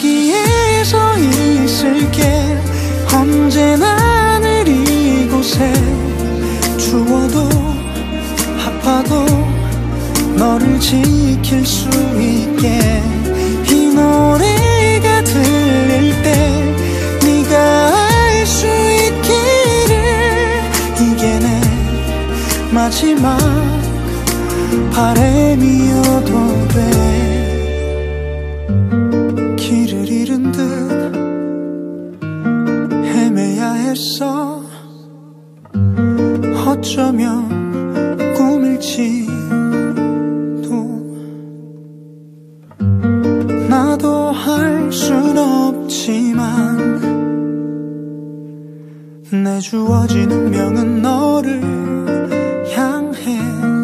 여기에서 있을게. 언제나 늘 이곳에. 추워도 아파도 너를 지킬 수 있게. 이 노래가 들릴 때 네가 알 수 있기를. 이게 내 마지막 바람이어도 돼. 길을 잃은 듯 헤매야 했어. 어쩌면 꿈일지도. 나도 할 순 없지만 내 주어진 운명은 너를 향해.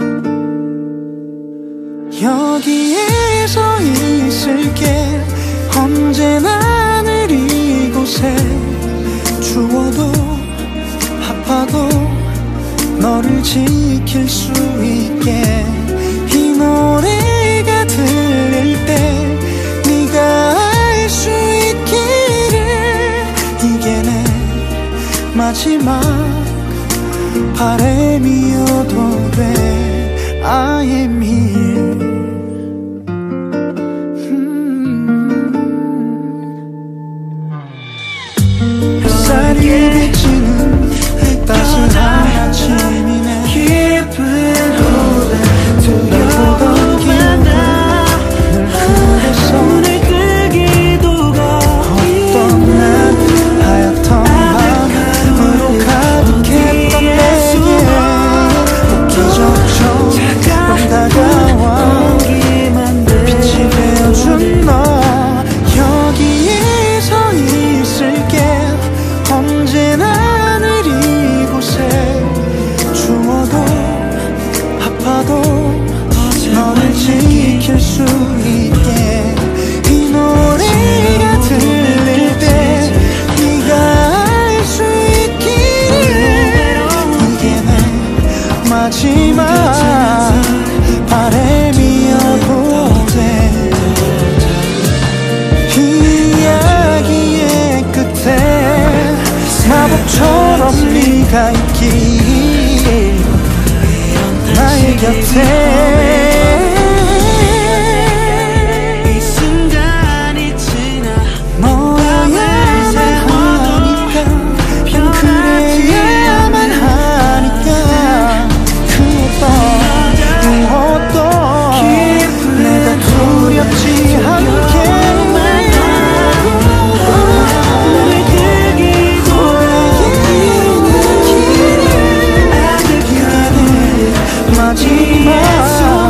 여기에서 있을게. 언제나 늘 이곳에. 추워도 아파도 너를 지킬 수 있게. 이 노래가 들릴 때 네가 알 수 있기를. 이게 내 마지막 바람이어도 돼. I am here. 햇살이 비치는 따스한 아침이네. 깊은 호흡에 들어보던 기억은 늘 그랬어. 오늘 뜨기도가 어떤 날 하얗던 밤으로 가득했던 내게 웃기적처럼 다가와 빛이 되어준 너. 여기에서 있을게. 언제나 늘 이곳에. 추워도 아파도 너를 지킬 수 있게. 이 노래가 들릴 때 네가 알 수 있기를. 이게 내 마지막 바람이어도 돼. 이야기의 끝에 마법처럼 네가 있기에. 나의 곁에. 이 순간이 지나 너야만 하니까. 난 그래야만 하니까. 그 어떤 내가 두렵지 않게. 마지막